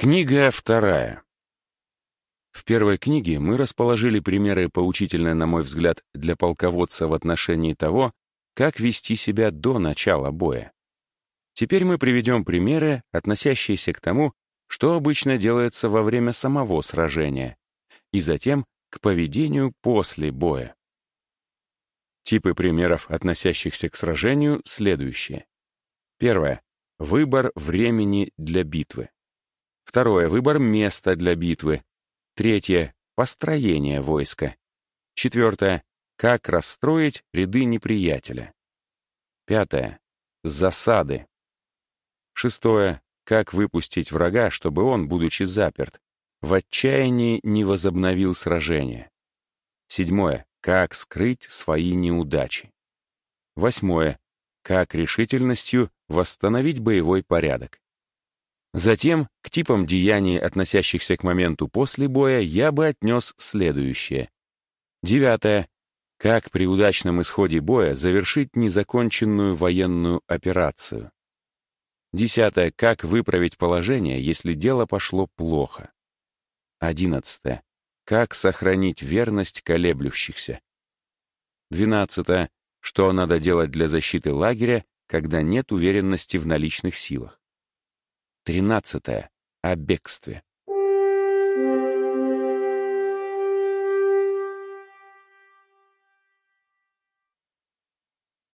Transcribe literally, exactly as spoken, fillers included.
Книга вторая. В первой книге мы расположили примеры, поучительные, на мой взгляд, для полководца в отношении того, как вести себя до начала боя. Теперь мы приведем примеры, относящиеся к тому, что обычно делается во время самого сражения, и затем к поведению после боя. Типы примеров, относящихся к сражению, следующие. Первое. Выбор времени для битвы. Второе. Выбор места для битвы. Третье. Построение войска. Четвертое. Как расстроить ряды неприятеля. Пятое. Засады. Шестое. Как выпустить врага, чтобы он, будучи заперт, в отчаянии не возобновил сражение. Седьмое. Как скрыть свои неудачи. Восьмое. Как решительностью восстановить боевой порядок. Затем к типам деяний, относящихся к моменту после боя, я бы отнес следующее. Девятое. Как при удачном исходе боя завершить незаконченную военную операцию. Десятое. Как выправить положение, если дело пошло плохо. Одиннадцатое. Как сохранить верность колеблющихся. Двенадцатое. Что надо делать для защиты лагеря, когда нет уверенности в наличных силах. Тринадцатое. О бегстве.